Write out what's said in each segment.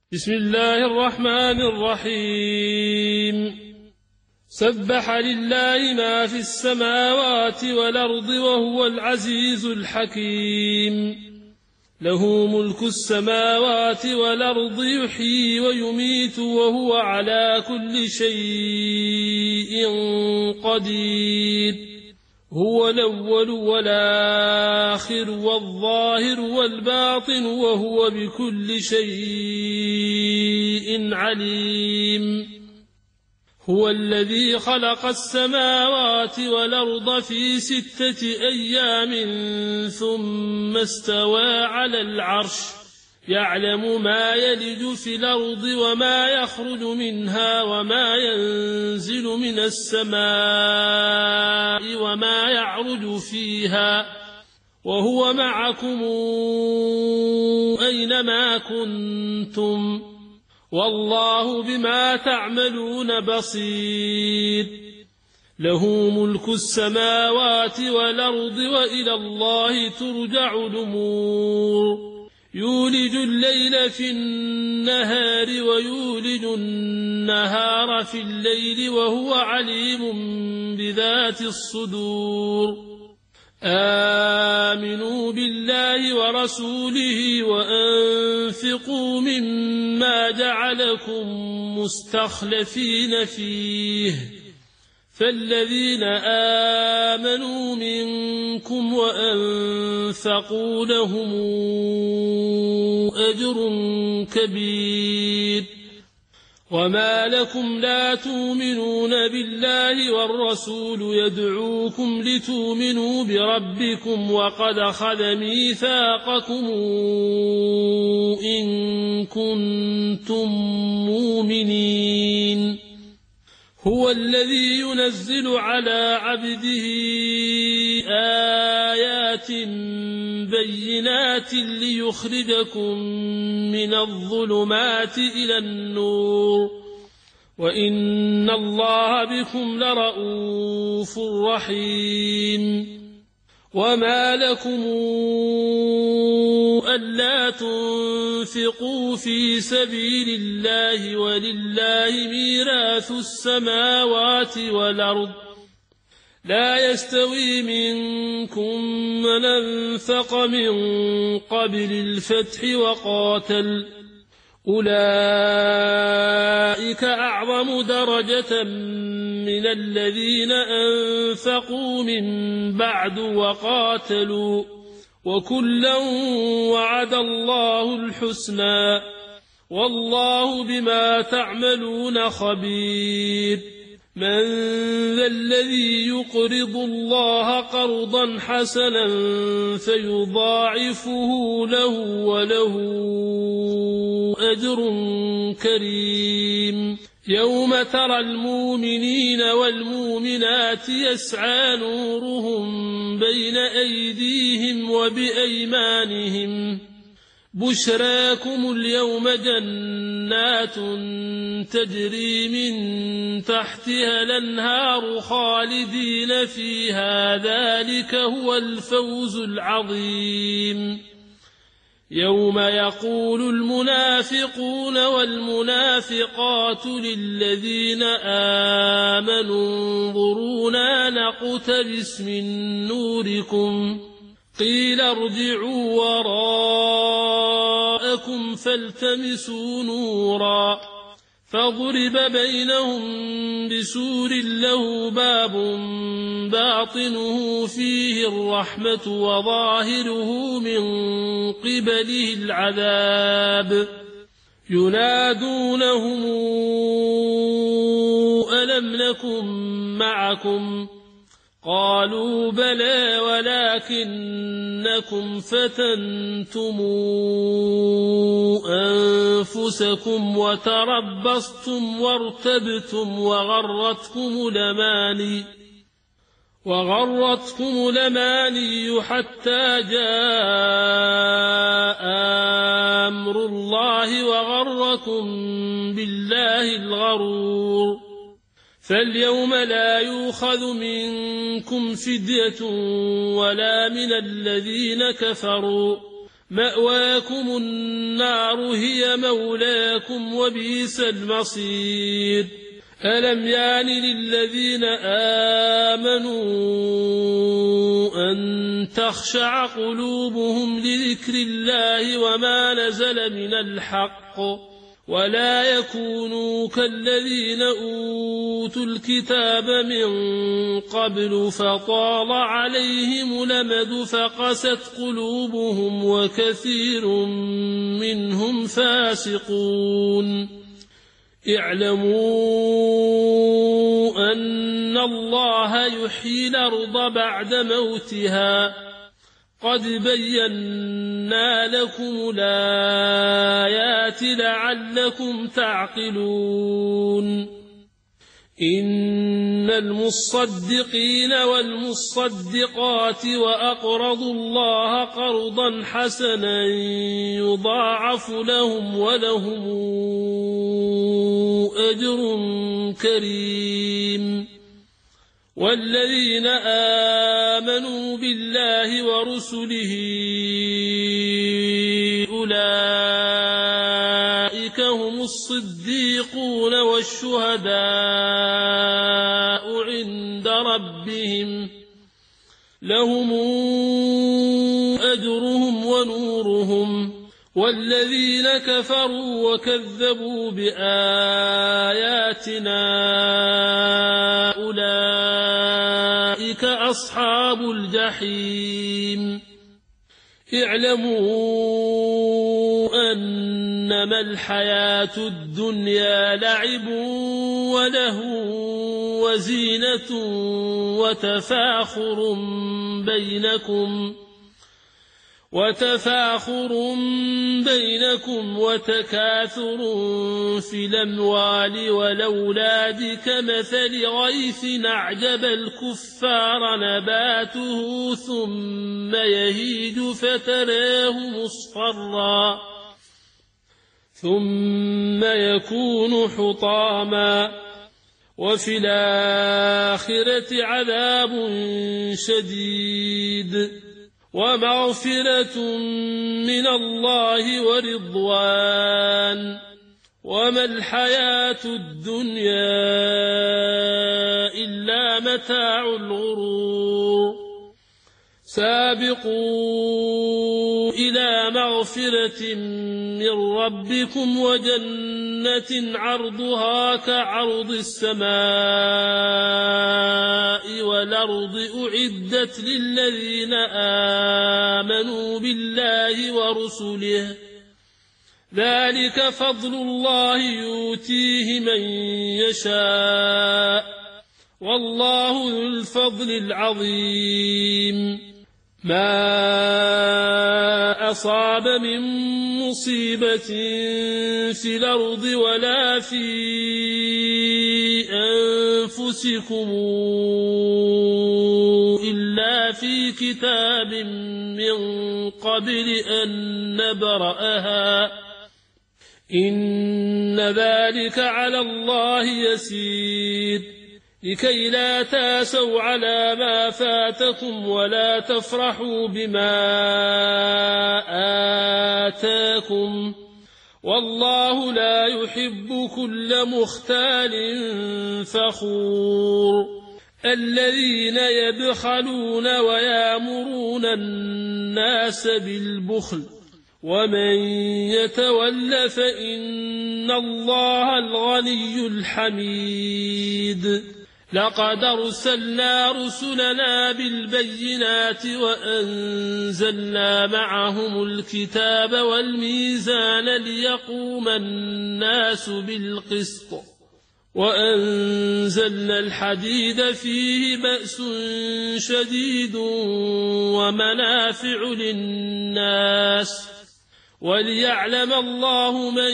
بسم الله الرحمن الرحيم سبح لله ما في السماوات والأرض وهو العزيز الحكيم له ملك السماوات والأرض يحيي ويميت وهو على كل شيء قدير هو الأول والآخر والظاهر والباطن وهو بكل شيء عليم هو الذي خلق السماوات والأرض في 6 أيام ثم استوى على العرش يعلم ما يلج في الأرض وما يخرج منها وما ينزل من السماء وما يعرج فيها وهو معكم أينما كنتم والله بما تعملون بصير له ملك السماوات والأرض وإلى الله ترجع الأمور يولج الليل في النهار ويولج النهار في الليل وهو عليم بذات الصدور آمنوا بالله ورسوله وأنفقوا مما جعلكم مستخلفين فيه فالذين آمنوا منكم وأنفقوا لهم أجر كبير وما لكم لا تؤمنون بالله والرسول يدعوكم لتؤمنوا بربكم وقد أخذ ميثاقكم إن كنتم مؤمنين هو الذي ينزل على عبده آيات بينات ليخرجكم من الظلمات إلى النور وإن الله بكم لرءوف رحيم وما لكم ألا تنفقوا في سبيل الله ولله ميراث السماوات والأرض لا يستوي منكم من أنفق من قبل الفتح وقاتل أولئك أعظم درجة من الذين أنفقوا من بعد وقاتلوا وكلا وعد الله الحسنى والله بما تعملون خبير من ذا الذي يقرض الله قرضا حسنا فيضاعفه له وله أجر كريم يوم ترى المؤمنين والمؤمنات يسعى نورهم بين أيديهم وبأيمانهم بشراكم اليوم جنات تجري من تحتها الأنهار خالدين فيها ذلك هو الفوز العظيم يوم يقول المنافقون والمنافقات للذين آمنوا انظرونا نقتبس من نوركم قيل ارجعوا وراءكم فالتمسوا نورا فضرب بينهم بسور له باب باطنه فيه الرحمة وظاهره من قبله العذاب ينادونهم ألم نكن معكم قالوا بلى ولكنكم فتنتم أنفسكم وتربصتم وارتبتم وغرتكم الأماني حتى جاء أمر الله وغركم بالله الغرور فاليوم لا يؤخذ منكم فدية ولا من الذين كفروا مأواكم النار هي مولاكم وبئس المصير ألم يعن للذين آمنوا أن تخشع قلوبهم لذكر الله وما نزل من الحق ولا يكونوا كالذين أوتوا الكتاب من قبل فطال عليهم الأمد فقست قلوبهم وكثير منهم فاسقون اعلموا أن الله يحيي الأرض بعد موتها قد بينا لكم الآيات لعلكم تعقلون إن المصدقين والمصدقات وأقرضوا الله قرضا حسنا يضاعف لهم ولهم أجر كريم والذين آمنوا بالله ورسله أولئك هم الصديقون والشهداء عند ربهم لهم أجرهم ونورهم والذين كفروا وكذبوا بآياتنا أولئك أصحاب الجحيم اعلموا أنما الحياة الدنيا لعب وله وزينة وتفاخر بينكم وتكاثر في الأموال والأولاد كمثل غيث أعجب الكفار نباته ثم يهيج فتراه مصفرا ثم يكون حطاما وفي الآخرة عذاب شديد ومغفرة من الله ورضوان وما الحياة الدنيا إلا متاع الغرور سابقوا إلى مغفرة من ربكم وجنة عرضها كعرض السماء والأرض أعدت للذين آمنوا بالله ورسله ذلك فضل الله يؤتيه من يشاء والله ذو الفضل العظيم ما أصاب من مصيبة في الأرض ولا في أنفسكم إلا في كتاب من قبل أن نبرأها إن ذلك على الله يسير لكي لا تاسوا على ما فاتكم ولا تفرحوا بما آتاكم والله لا يحب كل مختال فخور الذين يبخلون ويامرون الناس بالبخل ومن يتول فإن الله الغني الحميد لقد أرسلنا رسلنا بالبينات وأنزلنا معهم الكتاب والميزان ليقوم الناس بالقسط وأنزلنا الحديد فيه بأس شديد ومنافع للناس وليعلم الله من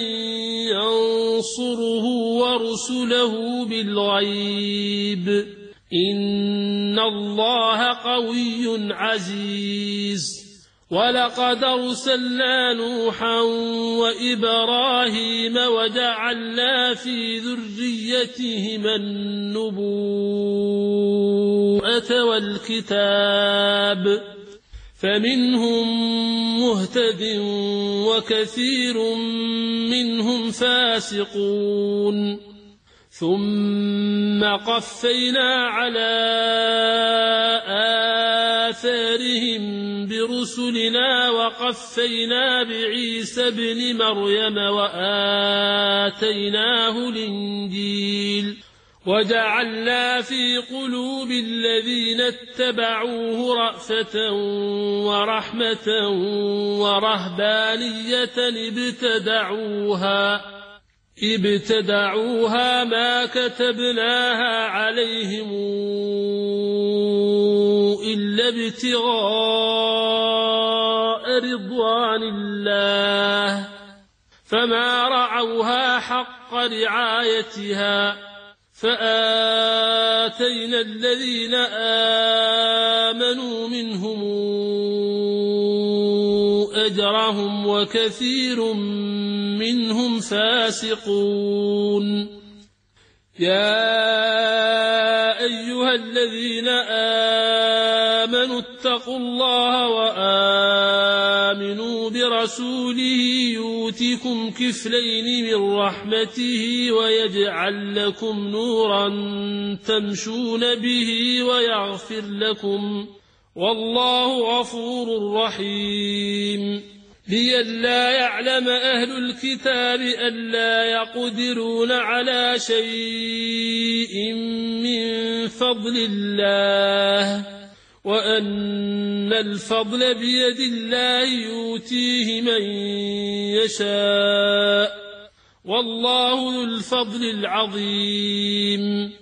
ينصره ورسله بالغيب إن الله قوي عزيز ولقد أرسلنا نوحا وإبراهيم وجعلنا في ذريتهما النبوءة والكتاب فمنهم مهتد وكثير منهم فاسقون ثم قفينا على آثارهم برسلنا وقفينا بعيسى ابن مريم وآتيناه الإنجيل وجعلنا في قلوب الذين اتبعوه رأفة ورحمة ورهبانية ابتدعوها ما كتبناها عليهم إلا ابتغاء رضوان الله فما رعوها حق رعايتها فآتينا الذين آمنوا منهم أجرهم وكثير منهم فاسقون يا أيها الذين آمنوا اتقوا الله وآمنوا برسوله يؤتكم كفلين من رحمته ويجعل لكم نورا تمشون به ويغفر لكم والله غفور رحيم لئلا يعلم أهل الكتاب ألا يقدرون على شيء من فضل الله وأن الفضل بيد الله يؤتيه من يشاء والله ذو الفضل العظيم